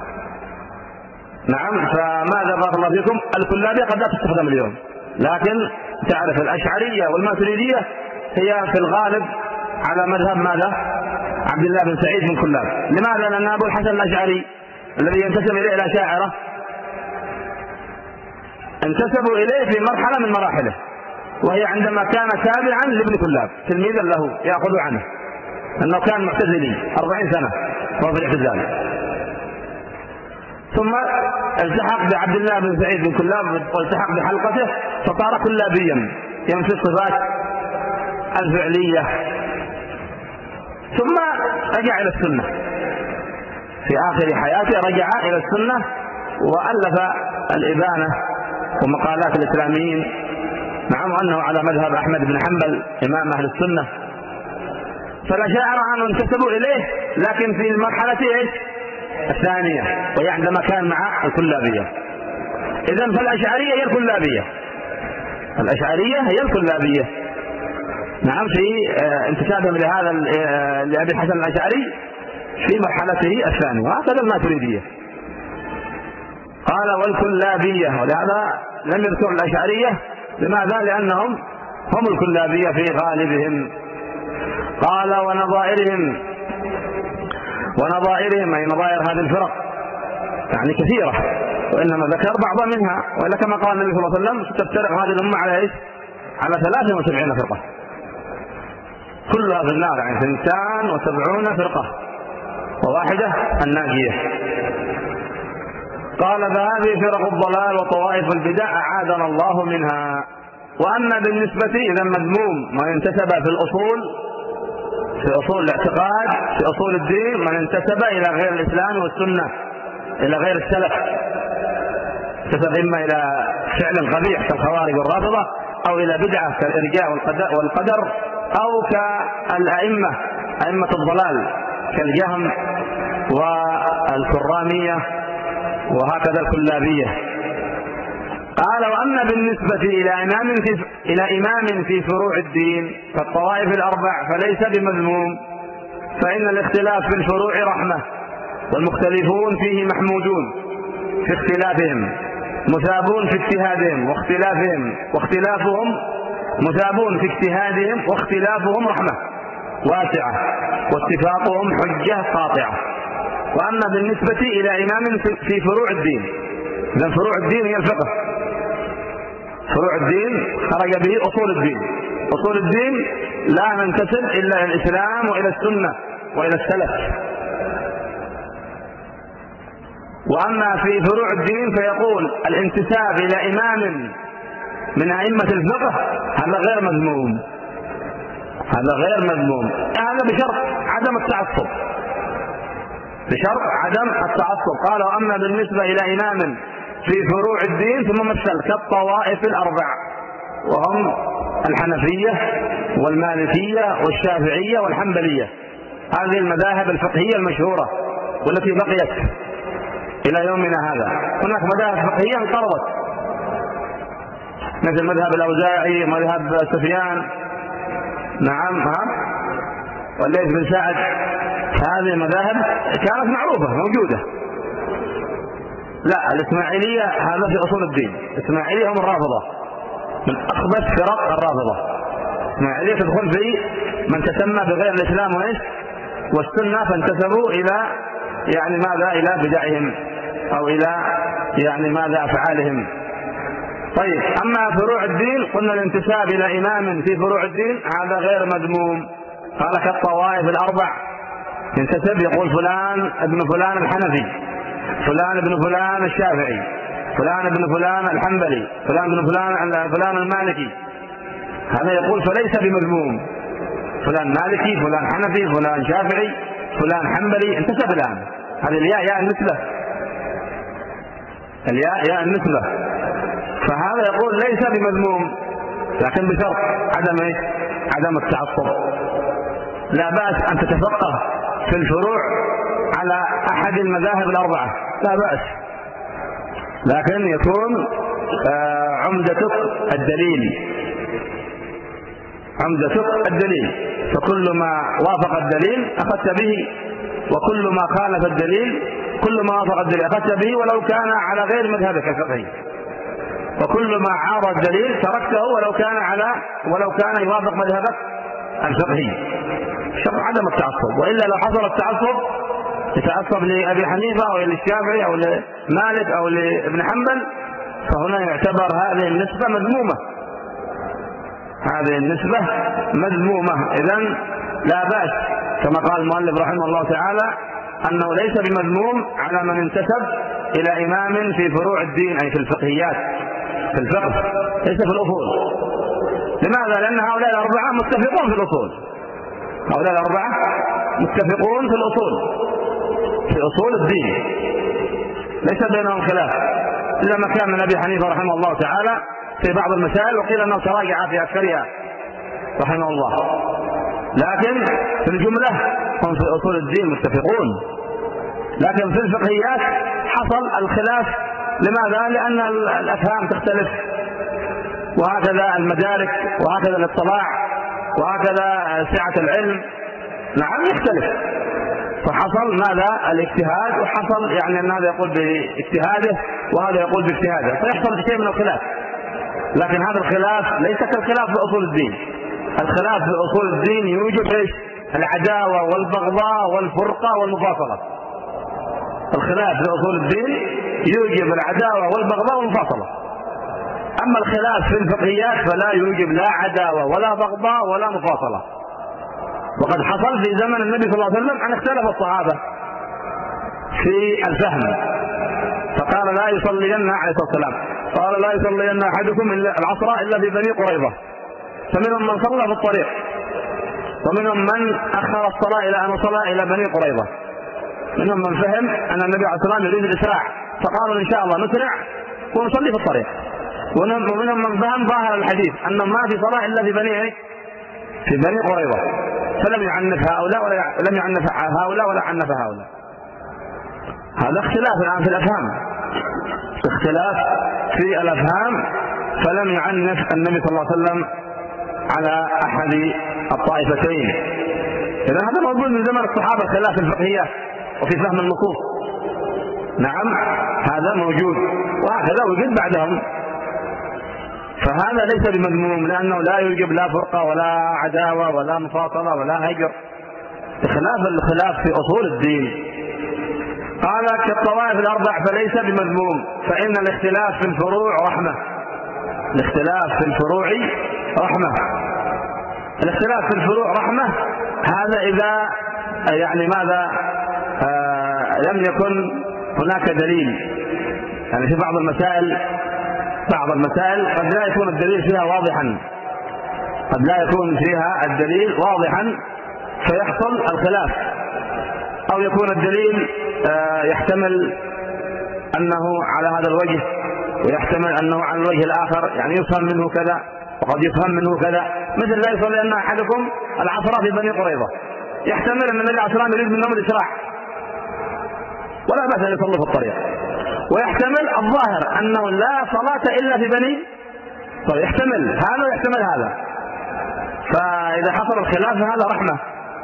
نعم. فماذا بارك الله فيكم؟ الكلابية قد لا تستخدم اليوم، لكن تعرف الأشعرية والماتريدية هي في الغالب على مذهب ماذا؟ عبد الله بن سعيد بن كلاب. لماذا؟ لأن أبو الحسن الأشعري الذي ينتسب إليه الأشاعرة انتسبوا إليه في مرحلة من مراحله، وهي عندما كان تابعا لابن كلاب تلميذا له يأخذ عنه، أنه كان معتزلي أربعين سنة وهو في الاعتزال، ثم التحق بعبد الله بن سعيد بن كلاب والتحق بحلقته فصار كلابيا ينفي الصفات الفعلية، ثم رجع إلى السنة في آخر حياته، رجع إلى السنة وألف الإبانة ومقالات الإسلاميين، مع أنه على مذهب أحمد بن حنبل إمام أهل السنة. فالأشاعرة أنهم انتسبوا إليه لكن في المرحلة إيش؟ الثانية، وهي عندما كان مع الكلابية. إذن فالأشعرية هي الكلابية، الأشعرية هي الكلابية. نعم، في انتسابهم لهذا لأبي الحسن الأشعري في مرحلته الثانية، وهكذا الماتريدية. قال والكلابية، ولهذا لم يذكر الأشعرية. لماذا؟ لأنهم هم الكلابية في غالبهم. قال ونظائرهم، ونظائرهم أي نظائر هذه الفرق يعني كثيرة، وإنما ذكر بعض منها، وإلا كما قال النبي صلى الله عليه وسلم ستفترق هذه الأمة على إيش؟ على ثلاثة وسبعين فرقة كلها في النار، يعني اثنتان وسبعون فرقة وواحدة الناجية. قال فهذه فرق الضلال وطوائف البدع أعاذنا الله منها. وأما بالنسبة إذا مذموم من انتسب في الأصول، في أصول الاعتقاد، في أصول الدين، من انتسب إلى غير الإسلام والسنة، إلى غير السلف، انتسب إما إلى فعل قبيح كالخوارج والرافضة، أو إلى بدعة كالإرجاء والقدر، أو كالأئمة أئمة الضلال كالجهم والكرامية وهكذا الكلابية. قال وأما بالنسبة إلى إمام في, إلى إمام في فروع الدين كالطوائف الأربع فليس بمذموم، فإن الاختلاف في الفروع رحمة، والمختلفون فيه محمودون في اختلافهم، مثابون في اجتهادهم واختلافهم واختلافهم مثابون في اجتهادهم واختلافهم رحمة واسعة، واتفاقهم حجة قاطعة. وأما بالنسبة إلى إمام في فروع الدين، إذن فروع الدين هي الفقه، فروع الدين خرج به أصول الدين، أصول الدين لا ننتسب إلا إلى الإسلام وإلى السنة وإلى السلف. وأما في فروع الدين فيقول الانتساب إلى إمام من أئمة الفقه هذا غير مذموم، هذا غير مذموم، هذا بشرط عدم التعصب، بشرط عدم التعصب. قال وأما بالنسبة إلى إمام في فروع الدين ثم مثل كالطوائف الأربع، وهم الحنفية والمالكية والشافعية والحنبلية، هذه المذاهب الفقهية المشهورة والتي بقيت إلى يومنا هذا. هناك مذاهب فقهية انقرضت مثل مذهب الأوزاعي، مذهب سفيان، نعم، ها والليث بن سعد، هذه المذاهب كانت معروفة موجودة. لا، الإسماعيلية هذا في أصول الدين، الإسماعيلية هم الرافضة، من أخبث فرق الرافضة. الإسماعيلية تدخل في من تسمى بغير الإسلام وإيش والسنة، فانتسبوا إلى يعني ماذا؟ إلى بدعهم أو إلى يعني ماذا؟ أفعالهم. طيب، أما فروع الدين قلنا الانتساب إلى إمام في فروع الدين هذا غير مذموم. قال كالطوائف الأربع، ينتسب يقول فلان ابن فلان الحنفي، فلان ابن فلان الشافعي، فلان ابن فلان الحنبلي، فلان ابن فلان فلان المالكي، هذا يقول فليس بمذموم، فلان مالكي، فلان حنفي، فلان شافعي، فلان حنبلي، انتسب الآن. هذه الياء ياء النسبة، الياء ياء النسبة، فهذا يقول ليس بمذموم، لكن بشرط عدم ايش؟ عدم التعصب. لا بأس أن تتفقه في الفروع على أحد المذاهب الأربعة، لا بأس، لكن يكون عمدتك الدليل، عمدتك الدليل، فكل ما وافق الدليل أخذت به، وكل ما خالف الدليل كل ما وافق الدليل أخذت به ولو كان على غير مذهبك الفقهي، وكل ما عارض الدليل تركته ولو كان على ولو كان يوافق مذهبك الفقهي. شرط عدم التعصب، وإلا لو حصل التعصب يتعصب لأبي حنيفة أو للشافعي أو لمالك أو لابن حنبل، فهنا يعتبر هذه النسبة مذمومة، هذه النسبة مذمومة. إذن لا بأس كما قال المؤلف رحمه الله تعالى أنه ليس بمذموم على من انتسب إلى إمام في فروع الدين، أي في الفقهيات، في الفقه ليس في الأصول. لماذا؟ لأن هؤلاء الأربعة متفقون في الأصول، هؤلاء الأربعة متفقون في الأصول، في أصول الدين، ليس بينهم خلاف، إلا ما كان من أبي حنيفة رحمه الله تعالى في بعض المسائل، وقيل أنه تراجع في أكثرها رحمه الله، لكن في الجملة هم في أصول الدين متفقون. لكن في الفقهيات حصل الخلاف. لماذا؟ لأن الأفهام تختلف، وهكذا المدارك، وهكذا الاطلاع، وهكذا سعة العلم نعم يختلف، فحصل ماذا؟ الاجتهاد، وحصل يعني أن هذا يقول باجتهاده وهذا يقول باجتهاده، فيحصل شيء من الخلاف. لكن هذا الخلاف ليس كالخلاف في أصول الدين. الخلاف في أصول الدين يوجب ايش؟ العداوة والبغضاء والفرقة والمفاصلة. الخلاف في أصول الدين يوجب العداوة والبغضاء والمفاصلة. أما الخلاف في الفقهيات فلا يوجب لا عداوة ولا بغضاء ولا مفاصلة. وقد حصل في زمن النبي صلى الله عليه وسلم أن اختلف الصحابة في الفهم، فقال لا يصلين عليه الصلاة والسلام، قال لا يصلين أحدكم العصر إلا في بني قريظة، فمنهم من صلى في الطريق، ومنهم من أخر الصلاة إلى أن صلى إلى بني قريظة. منهم من فهم أن النبي عليه الصلاة والسلام يريد الإسراع، فقالوا إن شاء الله نسرع ونصلي في الطريق. ومنهم من فهم ظاهر الحديث أن ما في صلاة إلا في بني في بني قريظة، فلم يعنف هؤلاء ولا لم يعنف هؤلاء ولا عنف هؤلاء. هذا اختلاف الآن في الأفهام، اختلاف في الأفهام، فلم يعنف النبي صلى الله عليه وسلم على أحد الطائفتين. إذا هذا موجود من زمن الصحابة، خلاف الفقهيات وفي فهم النصوص، نعم هذا موجود، وهكذا وجد بعدهم. فهذا ليس بمذموم، لأنه لا يوجب لا فرقة ولا عداوة ولا مفاصلة ولا هجر، بخلاف الخلاف في أصول الدين. قال كالطوائف الأربع فليس بمذموم، فإن الاختلاف في الفروع رحمة. الاختلاف في الفروع رحمة. الاختلاف في الفروع رحمة، هذا إذا يعني ماذا آه لم يكن هناك دليل. يعني في بعض المسائل بعض المسائل قد لا يكون الدليل فيها واضحا، قد لا يكون فيها الدليل واضحا فيحصل الخلاف، أو يكون الدليل آه يحتمل أنه على هذا الوجه ويحتمل أنه على الوجه الآخر، يعني يفهم منه كذا وقد يفهم منه كذا. مثل لا يصلي أن أحدكم العصر في بني قريظة، يحتمل أن النبي عليه الصلاة والسلام يريد منهم الإسراع ولا بأس أن يصلوا في الطريق، ويحتمل الظاهر أنه لا صلاة إلا في بني طيب، يحتمل هذا ويحتمل هذا. فإذا حصل الخلاف فهذا رحمة،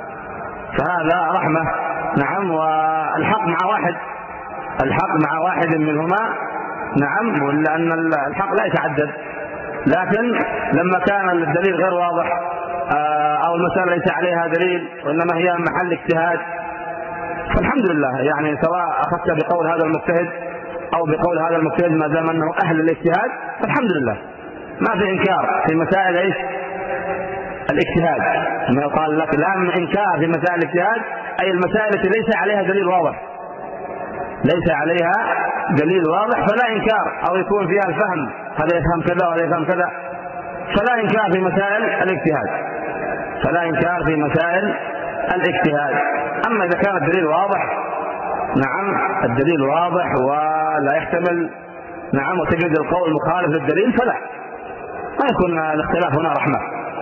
فهذا رحمة نعم. والحق مع واحد، الحق مع واحد منهما نعم، لأن الحق لا يتعدد. لكن لما كان الدليل غير واضح أو المسألة ليس عليها دليل وإنما هي محل اجتهاد، فالحمد لله يعني سواء أخذت بقول هذا المجتهد أو بقول هذا المجتهد ما دام أنه أهل الاجتهاد فالحمد لله، ما في إنكار في مسائل إيش الاجتهاد. ما يقال لك لا إنكار في مسائل الاجتهاد، أي المسائل التي ليس عليها دليل واضح، ليس عليها دليل واضح فلا إنكار، أو يكون فيها الفهم هذا يفهم كذا وهذا يفهم كذا، فلا إنكار في مسائل الاجتهاد، فلا إنكار في مسائل الاجتهاد. أما إذا كان الدليل واضح نعم، الدليل واضح ولا يحتمل نعم وتجد القول مخالف للدليل فلا، ما يكون الاختلاف هنا رحمة.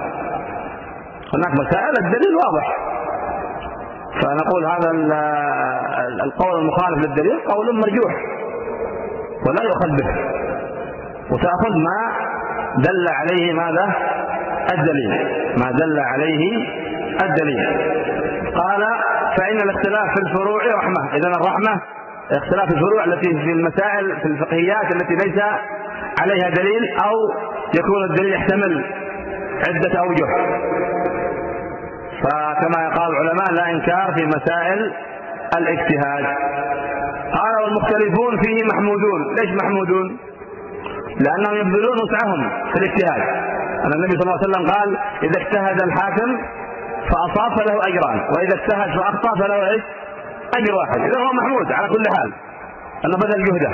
هناك مسائل الدليل واضح فنقول هذا القول المخالف للدليل قول مرجوح ولا يؤخذ به، وتأخذ ما دل عليه ماذا الدليل، ما دل عليه الدليل. قال فإن الاختلاف في الفروع رحمة. إذن الرحمة اختلاف الفروع التي في المسائل في الفقهيات التي ليس عليها دليل أو يكون الدليل يحتمل عدة أوجه. فكما قال العلماء لا إنكار في مسائل الاجتهاد. قال والمختلفون فيه محمودون. ليش محمودون؟ لأنهم يبذلون وسعهم في الاجتهاد. أن النبي صلى الله عليه وسلم قال إذا اجتهد الحاكم فأصاب فله أجران، وإذا اجتهد فأخطأ فله إيش؟ أجر واحد. إذا هو محمود على كل حال أنه بذل جهده.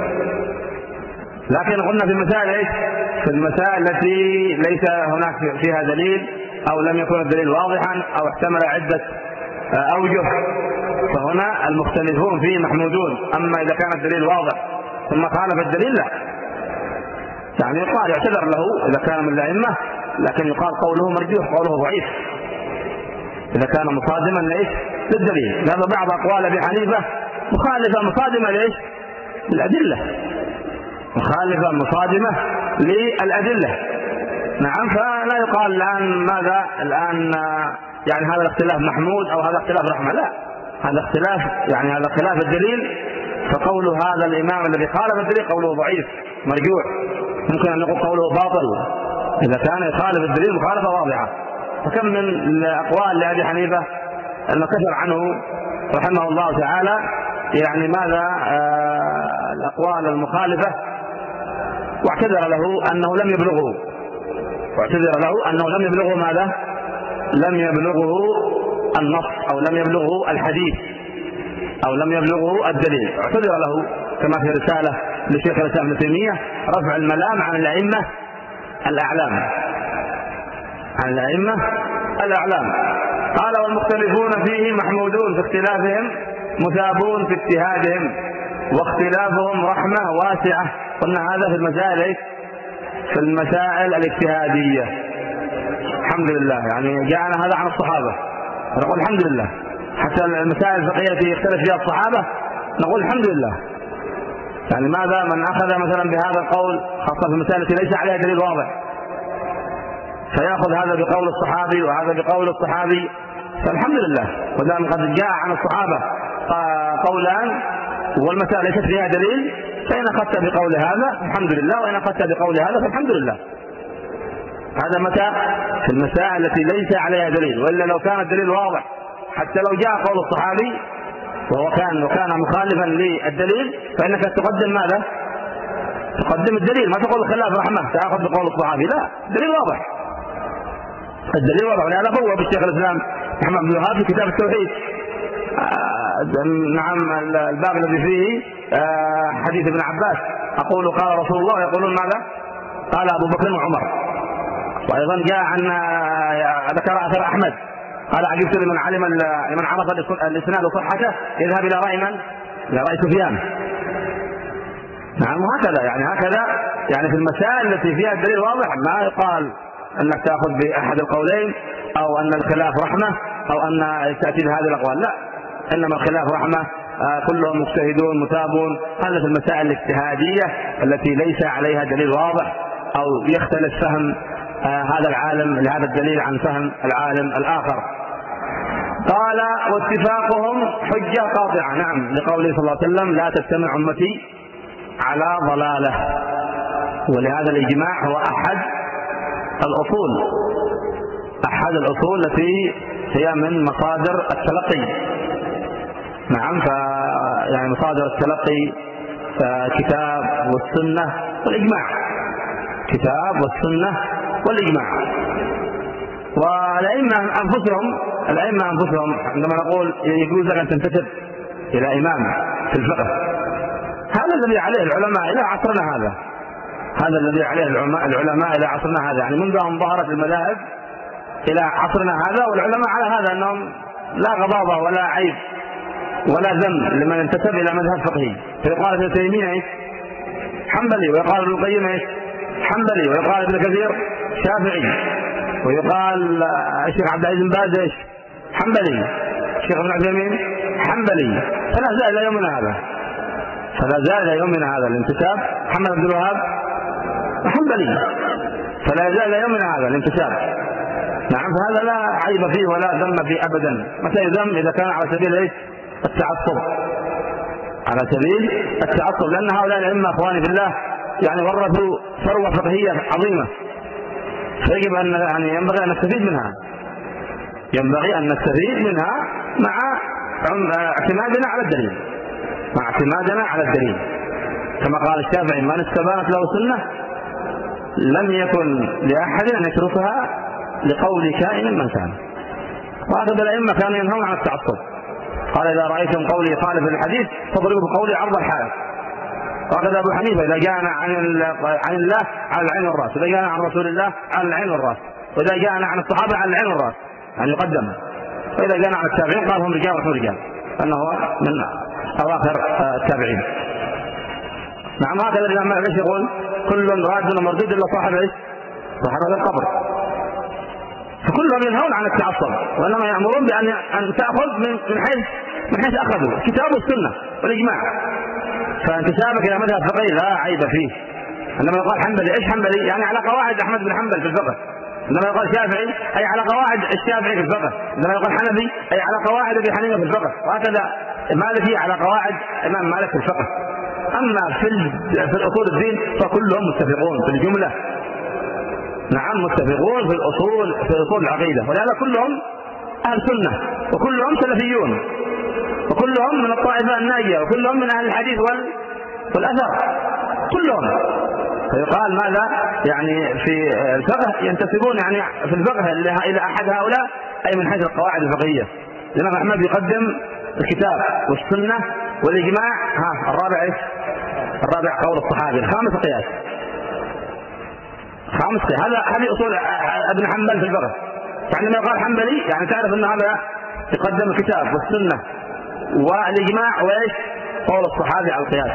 لكن قلنا في المسائل إيش؟ في المسائل التي ليس هناك فيها دليل أو لم يكن الدليل واضحا أو احتمل عدة أوجه، فهنا المختلفون فيه محمودون. أما إذا كان الدليل واضح ثم خالف الدليل لا، يعني يقال يعتذر له إذا كان من الأئمة، لكن يقال قوله مرجوح، قوله ضعيف إذا كان مصادما لإيش؟ للدليل. لأن بعض أقوال أبي حنيفة مخالفة مصادمة لإيش؟ للأدلة، مخالفة مصادمة للأدلة. نعم، فلا يقال الآن ماذا الآن يعني هذا الاختلاف محمود أو هذا اختلاف رحمة، لا، هذا اختلاف يعني هذا خلاف الدليل. فقول هذا الإمام الذي خالف الدليل قوله ضعيف مرجوح، ممكن أن نقول قوله باطل إذا كان يخالف الدليل مخالفة واضحة. فكم من الأقوال لأبي حنيفة المكثر عنه رحمه الله تعالى، يعني ماذا آه الأقوال المخالفة، واعتذر له أنه لم يبلغه واعتذر له أنه لم يبلغه ماذا؟ لم يبلغه النص أو لم يبلغه الحديث أو لم يبلغه الدليل. اعتذر له كما في رسالة لشيخ الإسلام ابن تيمية رفع الملام عن الأئمة الأعلام عن الأئمة الأعلام. قال والمختلفون فيه محمودون في اختلافهم مثابون في اجتهادهم واختلافهم رحمة واسعة. قلنا هذا في المسائل في المسائل الاجتهادية. الحمد لله يعني جاءنا هذا عن الصحابة، نقول الحمد لله. حتى المسائل الفقهية التي يختلف فيها الصحابة نقول الحمد لله. يعني ماذا من أخذ مثلا بهذا القول خاصة في المسائل التي ليس عليها دليل واضح فيأخذ هذا بقول الصحابي وهذا بقول الصحابي، فالحمد لله. ودام قد جاء عن الصحابة قولان والمسائل ليست فيها دليل، فإن أخذت بقول هذا الحمد لله، وإن أخذت بقول هذا فالحمد لله. هذا متى؟ في المسائل التي ليس عليها دليل، وإلا لو كان الدليل واضح حتى لو جاء قول الصحابي وهو كان وكان مخالفا للدليل فإنك تقدم ماذا؟ تقدم الدليل، ما تقول الخلاف رحمة تأخذ بقول الصحابي، لا، الدليل واضح، الدليل واضح. ولهذا بوب الشيخ الإسلام محمد بن الوهاب في كتاب التوحيد آه نعم الباب الذي فيه آه حديث ابن عباس أقول قال رسول الله يقولون ماذا؟ قال أبو بكر وعمر. وأيضا جاء عن ذكر أثر أحمد قال عجبت لمن علم لمن عرف الإسناد صحته يذهب إلى رأي من؟ إلى رأي سفيان. نعم، وهكذا يعني هكذا يعني في المسائل التي فيها الدليل واضح ما يقال أنك تأخذ بأحد القولين أو أن الخلاف رحمة أو أن تأتي بهذه الأقوال، لا، إنما الخلاف رحمة. آه كلهم مجتهدون متابون. هذا في المسائل الاجتهادية التي ليس عليها دليل واضح أو يختلف فهم آه هذا العالم لهذا الدليل عن فهم العالم الآخر. قال واتفاقهم حجة قاطعة. نعم، لقوله صلى الله عليه وسلم لا تجتمع أمتي على ضلالة. ولهذا الإجماع هو أحد الأصول أحد الأصول التي هي من مصادر التلقي. نعم، ف يعني مصادر التلقي كتاب والسنة والإجماع، كتاب والسنة والإجماع. والأئمة أنفسهم الأئمة أنفسهم عندما نقول يجوز لك أن تنتسب إلى إمام في الفقه، هذا الذي عليه العلماء إلى عصرنا هذا هذا الذي عليه العلماء إلى عصرنا هذا يعني منذ أن ظهرت المذاهب إلى عصرنا هذا، والعلماء على هذا أنهم لا غضاضة ولا عيب ولا ذنب لمن انتسب إلى مذهب فقهي. فيقال ابن تيمية إيش؟ حنبلي، ويقال ابن القيم إيش؟ حنبلي، ويقال ابن كثير شافعي، ويقال الشيخ عبد العزيز بن باز إيش؟ حنبلي، الشيخ ابن عثيمين حنبلي. فلا زال إلى يومنا هذا فلا زال إلى يومنا هذا الانتساب. محمد بن الوهاب حنبلي، فلا زال إلى يومنا هذا الانتساب. نعم، فهذا لا عيب فيه ولا ذم فيه أبدا. متى يذم؟ إذا كان على سبيل إيش؟ التعصب. على سبيل التعصب، لأن هؤلاء الأئمة أخواني في الله يعني ورثوا ثروة فقهية عظيمة، فيجب أن يعني ينبغي أن نستفيد منها، ينبغي أن نستفيد منها مع اعتمادنا على الدليل، مع اعتمادنا على الدليل، كما قال الشافعي: من استبانت له سنة لم يكن لأحد أن يتركها لقول كائن من كان. وهكذا الأئمة كانوا ينهون عن التعصب، قال: إذا رأيتم قولي يخالف الحديث فاضربوا بقولي عرض الحائط. وهكذا أبو حنيفة: إذا جاءنا عن عن الله على العين والرأس، إذا جاءنا عن رسول الله على العين والرأس، وإذا جاءنا عن الصحابة على العين والرأس، يعني يقدم. وإذا جاءنا عن التابعين قال: هم رجال ونحن رجال، أنه من أواخر التابعين. نعم، هكذا الإمام مالك يقول: كل راد ومردود إلا صاحب إيش؟ صاحب هذا القبر. فكلهم ينهون عن التعصب، وإنما يأمرون بأن أن تأخذ من من حيث من حيث أخذوا الكتاب والسنة والإجماع. فانتسابك إلى مذهب فقهي لا عيب فيه. عندما يقال حنبلي، إيش حنبلي؟ يعني على قواعد أحمد بن حنبل في الفقه. عندما يقال شافعي أي على قواعد الشافعي في الفقه. عندما يقال حنفي أي على قواعد أبي حنيفة في الفقه. وهكذا مالكي على قواعد إمام مالك في الفقه. أما في في الأصول الدين فكلهم متفقون في الجملة. نعم، متفقون في الأصول في أصول العقيدة، ولهذا كلهم أهل سنة، وكلهم سلفيون، وكلهم من الطائفة الناجية، وكلهم من أهل الحديث والأثر كلهم. فيقال ماذا؟ يعني في الفقه ينتسبون يعني في الفقه إلى أحد هؤلاء، أي من حيث القواعد الفقهية. الإمام أحمد يقدم الكتاب والسنة والإجماع. ها الرابع إيش؟ الرابع قول الصحابي. الخامس القياس. خامس قياس. هذا هذه أصول ابن حنبل في الفقه. فعندما يقال حنبلي يعني تعرف أن هذا يقدم الكتاب والسنة والإجماع وإيش؟ قول الصحابي على القياس،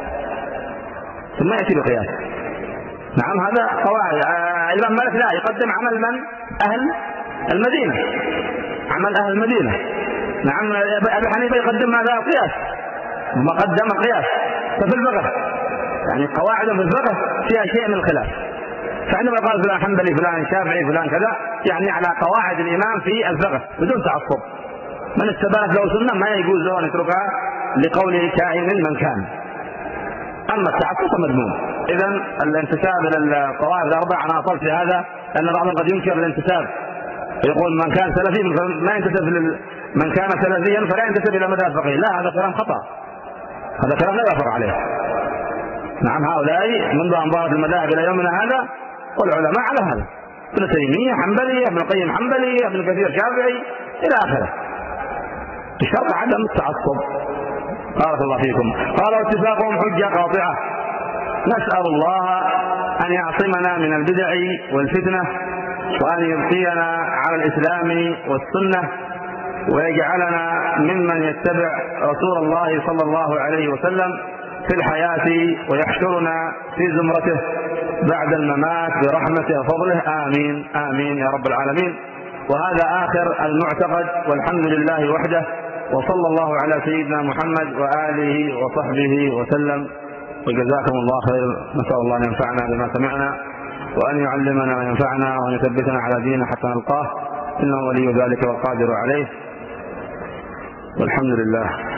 ثم يأتي بالقياس. نعم، هذا قواعد. الإمام مالك لا، يقدم عمل من؟ أهل المدينة، عمل أهل المدينة. نعم، أبي حنيفة يقدم ماذا؟ القياس، ثم قدم القياس. ففي الفقه يعني قواعد في الفقه فيها شيء من الخلاف. فعندما قال فلان حنبلي فلان شافعي فلان كذا، يعني على قواعد الإمام في الفقه بدون تعصب. من استبانت له سنة ما يجوز له أن يتركها لقول كائن من كان. أما التعصب مذموم. إذن الانتساب إلى القواعد الأربع أنا أصلت في هذا، لأن بعضهم قد ينكر الانتساب، يقول من كان سلفي ما ينتسب لل... من كان سلفيا فلا ينتسب إلى مذهب فقهي. لا، هذا كلام خطأ، هذا كلام لا يفرق عليه. نعم، هؤلاء منذ أن ظهرت المذاهب إلى يومنا هذا والعلماء على هذا. ابن تيمية حنبلي، ابن القيم حنبلي، ابن كثير شافعي إلى آخره، بشرط عدم التعصب. بارك الله فيكم. قال: واتفاقهم حجة قاطعة. نسأل الله أن يعصمنا من البدع والفتنة، وأن يبقينا على الإسلام والسنة، ويجعلنا ممن يتبع رسول الله صلى الله عليه وسلم في الحياة، ويحشرنا في زمرته بعد الممات برحمته وفضله. آمين آمين يا رب العالمين. وهذا آخر المعتقد، والحمد لله وحده، وصلى الله على سيدنا محمد وآله وصحبه وسلم، وجزاكم الله خير. نسأل الله أن ينفعنا بما سمعنا، وأن يعلمنا وينفعنا، وأن يثبتنا على دينه حتى نلقاه، إنه ولي ذلك والقادر عليه، والحمد لله.